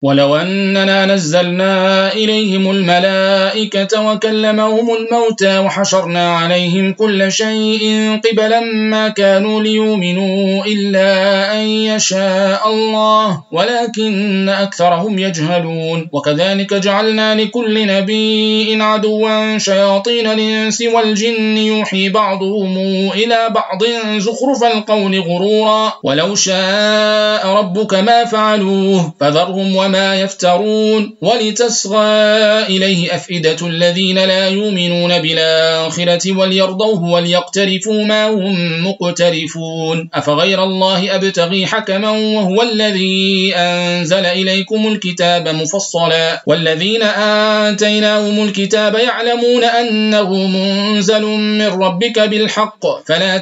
ولو أننا نزلنا إليهم الملائكة وكلمهم الموتى وحشرنا عليهم كل شيء قبلا ما كانوا ليؤمنوا إلا أن يشاء الله ولكن أكثرهم يجهلون. وكذلك جعلنا لكل نبي عدوا شياطين الإنس والجن يوحي بعضهم إلى بعض زخرف القول غرورا ولو شاء ربك ما فعلوه فذرهم وما يفترون. ولتصغى إليه أفئدة الذين لا يؤمنون بالآخرة وليرضوه وليقترفوا ما هم مقترفون. أفغير الله أبتغي حكما وهو الذي أنزل إليكم الكتاب مفصلا والذين آتيناهم الكتاب يعلمون أنه منزل من ربك بالحق فلا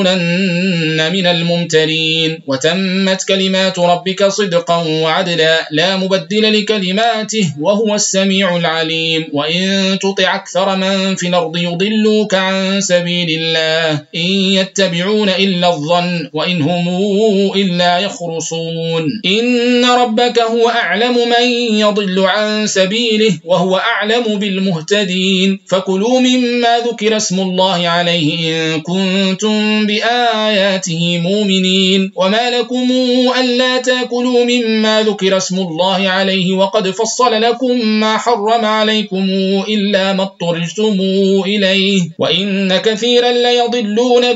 تكونن من الممترين. وتمت كلمات ربك صدقا وعدلا لا مبدل لكلماته وهو السميع العليم. وإن تطع أكثر من في الأرض يضلوك عن سبيل الله إن يتبعون إلا الظن وإن هم إلا يخرصون. إن ربك هو أعلم من يضل عن سبيله وهو أعلم بالمهتدين. فكلوا مما ذكر اسم الله عليه إن كنتم بآياته مؤمنين. وما لكم ألا تأكلوا مما ذكر اسم الله عليه وقد فصل لكم ما حرم عليكم إلا ما اضطررتم إليه وإن كثيرا ليضلون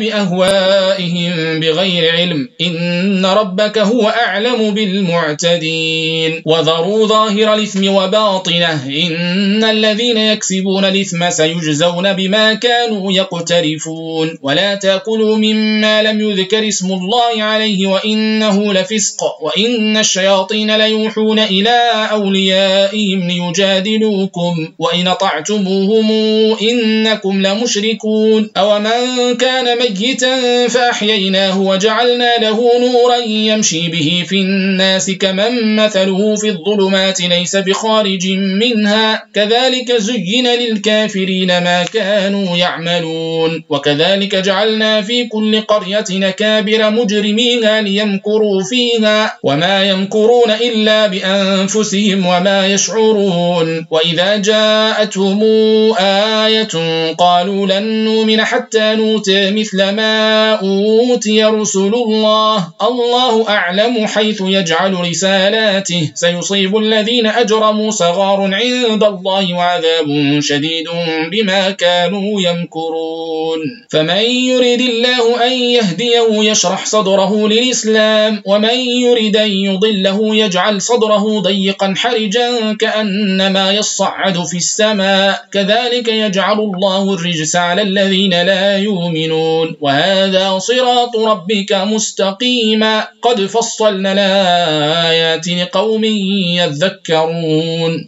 بأهوائهم بغير علم إن ربك هو أعلم بالمعتدين. وذروا ظاهر الإثم وباطنه إن الذين يكسبون الإثم سيجزون بما كانوا يقترفون. ولا تأكلوا مما لم يذكر اسم الله عليه وإنه لفسق وإن الشياطين ليوحون إلى أوليائهم ليجادلوكم وإن أطعتموهم إنكم لمشركون. أو من كان ميتا فأحييناه وجعلنا له نورا يمشي به في الناس كمن مثله في الظلمات ليس بخارج منها كذلك زين للكافرين ما كانوا يعملون. وكذلك جعلنا في كل قرية أكابر مجرميها ليمكروا فيها وما يمكرون إلا بأنفسهم وما يشعرون. وإذا جاءتهم آية قالوا لن نؤمن حتى نؤتى مثل ما أوتي رسل الله الله أعلم حيث يجعل رسالاته سيصيب الذين أجرموا صغار عند الله وعذاب شديد بما كانوا يمكرون. فمن يريد الله أن يهديه يشرح صدره للإسلام ومن يريد أن يضله يجعل صدره ضيقا حرجا كأنما يصعد في السماء كذلك يجعل الله الرجس على الذين لا يؤمنون. وهذا صراط ربك مستقيما قد فصلنا الآيات لقوم يذكرون.